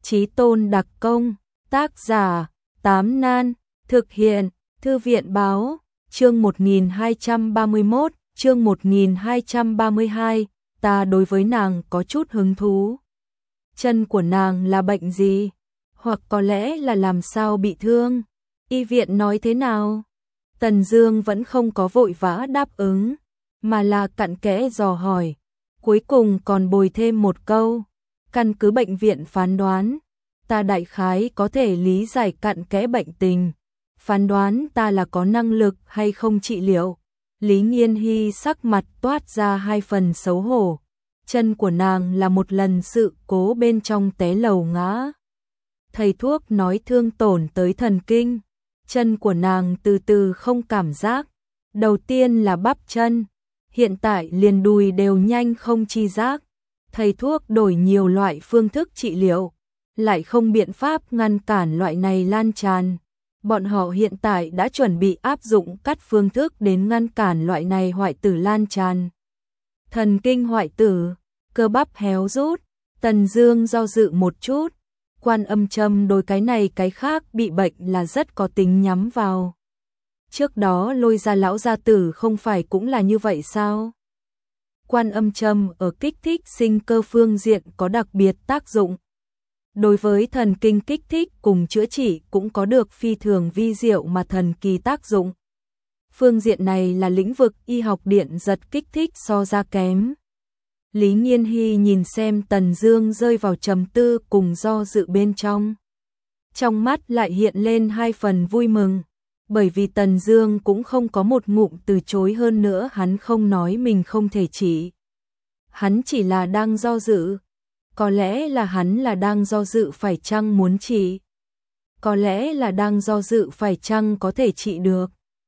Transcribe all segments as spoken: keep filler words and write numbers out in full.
Chí tôn đặc công, tác giả, Tám Nan, thực hiện, Thư viện báo, chương một nghìn hai trăm ba mươi mốt, chương một nghìn hai trăm ba mươi hai, ta đối với nàng có chút hứng thú. Chân của nàng là bệnh gì? Hoặc có lẽ là làm sao bị thương? Y viện nói thế nào? Tần Dương vẫn không có vội vã đáp ứng, mà là cặn kẽ dò hỏi, cuối cùng còn bồi thêm một câu, căn cứ bệnh viện phán đoán, ta đại khái có thể lý giải cặn kẽ bệnh tình, phán đoán ta là có năng lực hay không trị liệu. Lý Nghiên Hy sắc mặt toát ra hai phần xấu hổ, chân của nàng là một lần sự cố bên trong té lầu ngã. Thầy thuốc nói thương tổn tới thần kinh, chân của nàng từ từ không cảm giác, đầu tiên là bắp chân, hiện tại liền đùi đều nhanh không chi giác. Thầy thuốc đổi nhiều loại phương thức trị liệu, lại không biện pháp ngăn cản loại này lan tràn. Bọn họ hiện tại đã chuẩn bị áp dụng các phương thức đến ngăn cản loại này hoại tử lan tràn. Thần kinh hoại tử, cơ bắp héo rút, Tần Dương do dự một chút, Quan Âm châm đối cái này cái khác bị bệnh là rất có tính nhắm vào. Trước đó Lôi Gia lão gia tử không phải cũng là như vậy sao? Quan Âm châm ở kích thích sinh cơ phương diện có đặc biệt tác dụng. Đối với thần kinh kích thích cùng chữa trị cũng có được phi thường vi diệu mà thần kỳ tác dụng. Phương diện này là lĩnh vực y học điện giật kích thích so ra kém. Lý Nghiên Hy nhìn xem Tần Dương rơi vào trầm tư cùng do dự bên trong. Trong mắt lại hiện lên hai phần vui mừng, bởi vì Tần Dương cũng không có một ngụm từ chối, hơn nữa hắn không nói mình không thể trị. Hắn chỉ là đang do dự. Có lẽ là hắn là đang do dự phải chăng muốn trị. Có lẽ là đang do dự phải chăng có thể trị được.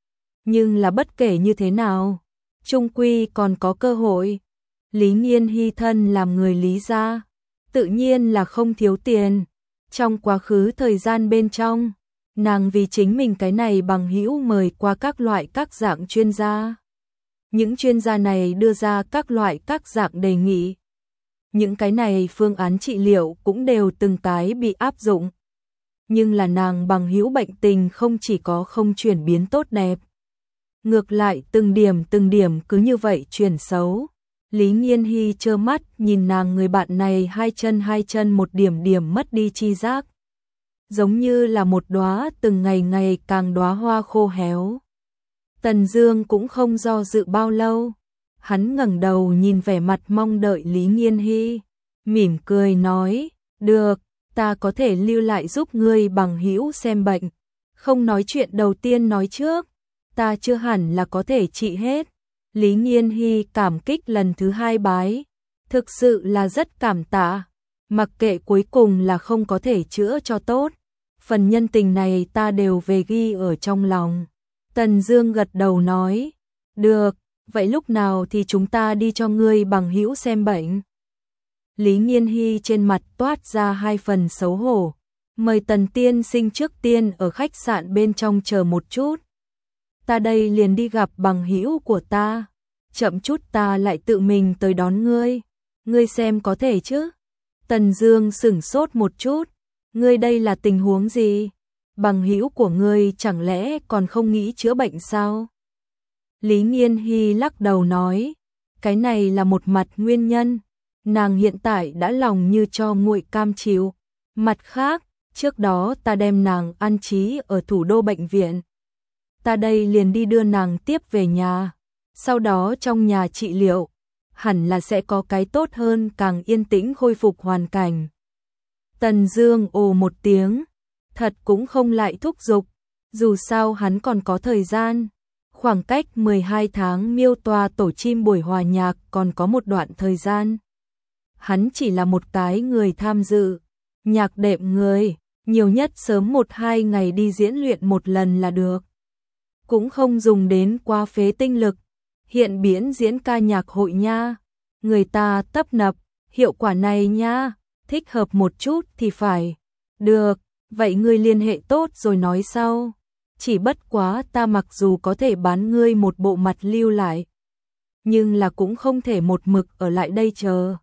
Nhưng là bất kể như thế nào, chung quy còn có cơ hội. Lý Nghiên Hy thân làm người Lý gia, tự nhiên là không thiếu tiền. Trong quá khứ thời gian bên trong, nàng vì chính mình cái này bằng hữu mời qua các loại các dạng chuyên gia. Những chuyên gia này đưa ra các loại các dạng đề nghị. Những cái này phương án trị liệu cũng đều từng cái bị áp dụng. Nhưng là nàng bằng hữu bệnh tình không chỉ có không chuyển biến tốt đẹp. Ngược lại từng điểm từng điểm cứ như vậy chuyển xấu. Lý Nghiên Hy trơ mắt nhìn nàng người bạn này hai chân hai chân một điểm điểm mất đi chi giác. Giống như là một đóa từng ngày ngày càng đóa hoa khô héo. Tần Dương cũng không do dự bao lâu. Hắn ngẩng đầu nhìn vẻ mặt mong đợi Lý Nghiên Hy, mỉm cười nói, được, ta có thể lưu lại giúp ngươi bằng hữu xem bệnh. Không nói chuyện đầu tiên nói trước, ta chưa hẳn là có thể trị hết. Lý Nghiên Hy cảm kích lần thứ hai bái, thực sự là rất cảm tạ, mặc kệ cuối cùng là không có thể chữa cho tốt. Phần nhân tình này ta đều về ghi ở trong lòng. Tần Dương gật đầu nói, được. Vậy lúc nào thì chúng ta đi cho ngươi bằng hữu xem bệnh? Lý Nghiên Hy trên mặt toát ra hai phần xấu hổ, mời Tần tiên sinh trước tiên ở khách sạn bên trong chờ một chút. Ta đây liền đi gặp bằng hữu của ta, chậm chút ta lại tự mình tới đón ngươi, ngươi xem có thể chứ? Tần Dương sửng sốt một chút, ngươi đây là tình huống gì? Bằng hữu của ngươi chẳng lẽ còn không nghĩ chữa bệnh sao? Lý Nghiên Hy lắc đầu nói, cái này là một mặt nguyên nhân, nàng hiện tại đã lòng như cho nguội cam chịu. Mặt khác, trước đó ta đem nàng an trí ở thủ đô bệnh viện. Ta đây liền đi đưa nàng tiếp về nhà, sau đó trong nhà trị liệu, hẳn là sẽ có cái tốt hơn, càng yên tĩnh khôi phục hoàn cảnh. Tần Dương ồ một tiếng, thật cũng không lại thúc giục, dù sao hắn còn có thời gian. Khoảng cách mười hai tháng miêu tòa tổ chim buổi hòa nhạc còn có một đoạn thời gian. Hắn chỉ là một cái người tham dự, nhạc đệm người, nhiều nhất sớm một hai ngày đi diễn luyện một lần là được. Cũng không dùng đến quá phế tinh lực, hiện biến diễn ca nhạc hội nha. Người ta tấp nập, hiệu quả này nha, thích hợp một chút thì phải. Được, vậy ngươi liên hệ tốt rồi nói sau. Chỉ bất quá ta mặc dù có thể bán ngươi một bộ mặt lưu lại, nhưng là cũng không thể một mực ở lại đây chờ.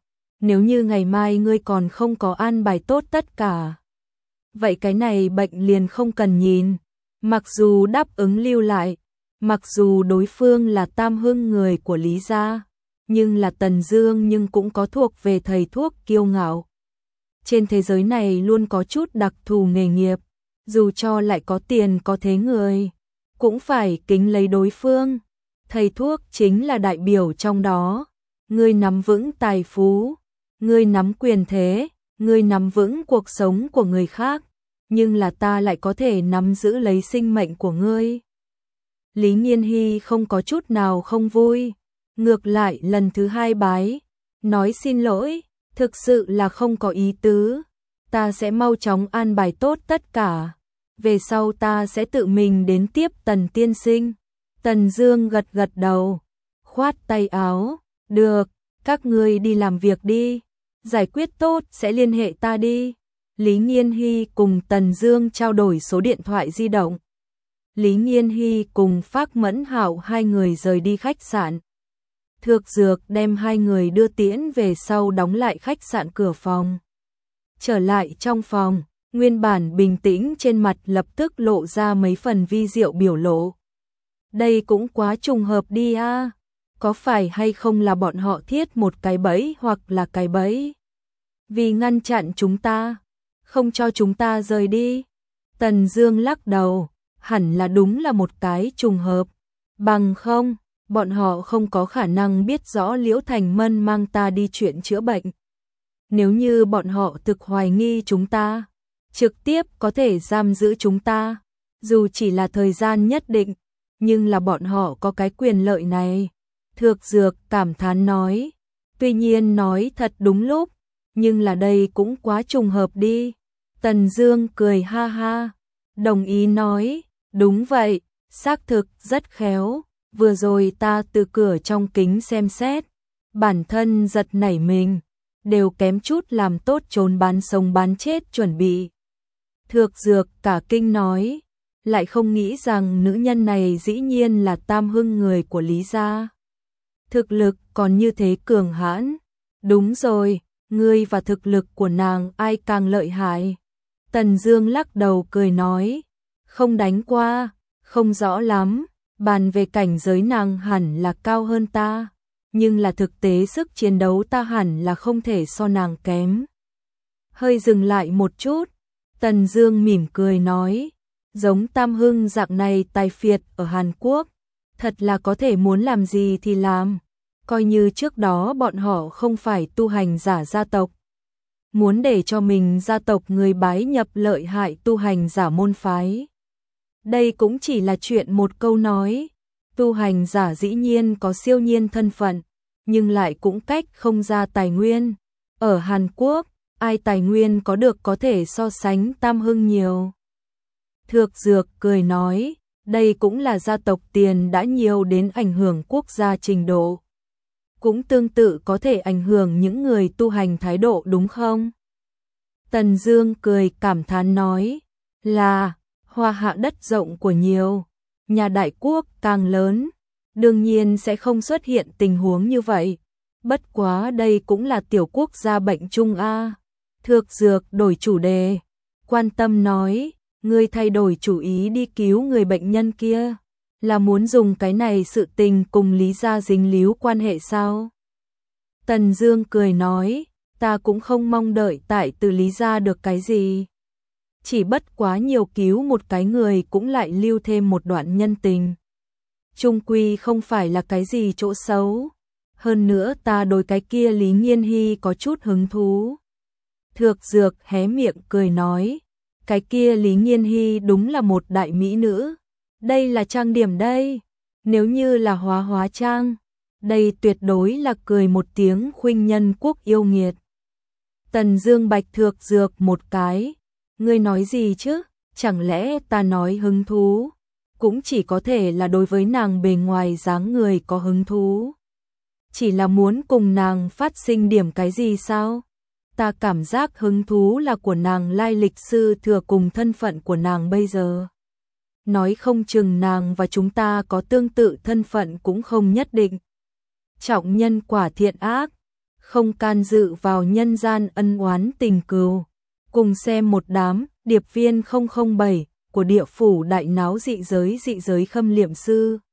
Nếu như ngày mai ngươi còn không có an bài tốt tất cả, vậy cái này bệnh liền không cần nhìn. Mặc dù đáp ứng lưu lại, mặc dù đối phương là Tam Hưng người của Lý gia, nhưng là Tần Dương nhưng cũng có thuộc về thầy thuốc kiêu ngạo. Trên thế giới này luôn có chút đặc thù nghề nghiệp, dù cho lại có tiền có thế người, cũng phải kính lấy đối phương. Thầy thuốc chính là đại biểu trong đó. Ngươi nắm vững tài phú, ngươi nắm quyền thế, ngươi nắm vững cuộc sống của người khác, nhưng là ta lại có thể nắm giữ lấy sinh mệnh của ngươi. Lý Nghiên Hy không có chút nào không vui, ngược lại lần thứ hai bái, nói xin lỗi, thực sự là không có ý tứ, ta sẽ mau chóng an bài tốt tất cả, về sau ta sẽ tự mình đến tiếp Tần tiên sinh. Tần Dương gật gật đầu, khoát tay áo, được, các ngươi đi làm việc đi, giải quyết tốt sẽ liên hệ ta đi. Lý Nghiên Hy cùng Tần Dương trao đổi số điện thoại di động. Lý Nghiên Hy cùng Phác Mẫn Hạo hai người rời đi khách sạn. Thược Dược đem hai người đưa tiễn về sau đóng lại khách sạn cửa phòng. Trở lại trong phòng, nguyên bản bình tĩnh trên mặt lập tức lộ ra mấy phần vi diệu biểu lộ. Đây cũng quá trùng hợp đi a, có phải hay không là bọn họ thiết một cái bẫy hoặc là cái bẫy? Vì ngăn chặn chúng ta, không cho chúng ta rời đi. Tần Dương lắc đầu, hẳn là đúng là một cái trùng hợp, bằng không, bọn họ không có khả năng biết rõ Liễu Thành Mân mang ta đi chuyện chữa bệnh. Nếu như bọn họ thực hoài nghi chúng ta, trực tiếp có thể giam giữ chúng ta, dù chỉ là thời gian nhất định, nhưng là bọn họ có cái quyền lợi này. Thược Dược cảm thán nói, tuy nhiên nói thật đúng lúc, nhưng là đây cũng quá trùng hợp đi. Tần Dương cười ha ha, đồng ý nói, đúng vậy, xác thực rất khéo, vừa rồi ta từ cửa trong kính xem xét, bản thân giật nảy mình, đều kém chút làm tốt trốn bán sống bán chết chuẩn bị. Thược Dược cả kinh nói, lại không nghĩ rằng nữ nhân này dĩ nhiên là Tam Hưng người của Lý gia. Thực lực còn như thế cường hãn. Đúng rồi, ngươi và thực lực của nàng ai càng lợi hại? Tần Dương lắc đầu cười nói, không đánh qua, không rõ lắm, bàn về cảnh giới nàng hẳn là cao hơn ta, nhưng là thực tế sức chiến đấu ta hẳn là không thể so nàng kém. Hơi dừng lại một chút, Tần Dương mỉm cười nói, giống Tam Hưng dạng này tài phiệt ở Hàn Quốc, thật là có thể muốn làm gì thì làm, coi như trước đó bọn họ không phải tu hành giả gia tộc, muốn để cho mình gia tộc người bái nhập lợi hại tu hành giả môn phái. Đây cũng chỉ là chuyện một câu nói, tu hành giả dĩ nhiên có siêu nhiên thân phận, nhưng lại cũng cách không ra tài nguyên. Ở Hàn Quốc, ai tài nguyên có được có thể so sánh Tam Hưng nhiều. Thược Dược cười nói, đây cũng là gia tộc tiền đã nhiều đến ảnh hưởng quốc gia trình độ. Cũng tương tự có thể ảnh hưởng những người tu hành thái độ đúng không? Tần Dương cười cảm thán nói, là, hoa hạ đất rộng của nhiều, nhà đại quốc càng lớn, đương nhiên sẽ không xuất hiện tình huống như vậy. Bất quá đây cũng là tiểu quốc gia bệnh chung a. Thược Dược đổi chủ đề, quan tâm nói, ngươi thay đổi chủ ý đi cứu người bệnh nhân kia, là muốn dùng cái này sự tình cùng Lý gia dính líu quan hệ sao? Tần Dương cười nói, ta cũng không mong đợi tại từ Lý gia được cái gì. Chỉ bất quá nhiều cứu một cái người cũng lại lưu thêm một đoạn nhân tình. Trung quy không phải là cái gì chỗ xấu. Hơn nữa ta đối cái kia Lý Nghiên Hy có chút hứng thú. Thược Dược hé miệng cười nói, cái kia Lý Nghiên Hy đúng là một đại mỹ nữ. Đây là trang điểm đây. Nếu như là hóa hóa trang, đây tuyệt đối là cười một tiếng khuynh nhân quốc yêu nghiệt. Tần Dương bạch Thược Dược một cái, ngươi nói gì chứ? Chẳng lẽ ta nói hứng thú? Cũng chỉ có thể là đối với nàng bề ngoài dáng người có hứng thú. Chỉ là muốn cùng nàng phát sinh điểm cái gì sao? Ta cảm giác hứng thú là của nàng lai lịch sư thừa cùng thân phận của nàng bây giờ. Nói không chừng nàng và chúng ta có tương tự thân phận cũng không nhất định. Trọng nhân quả thiện ác, không can dự vào nhân gian ân oán tình cừu. Cùng xem một đám điệp viên không không bảy của địa phủ đại náo dị giới dị giới khâm liệm sư.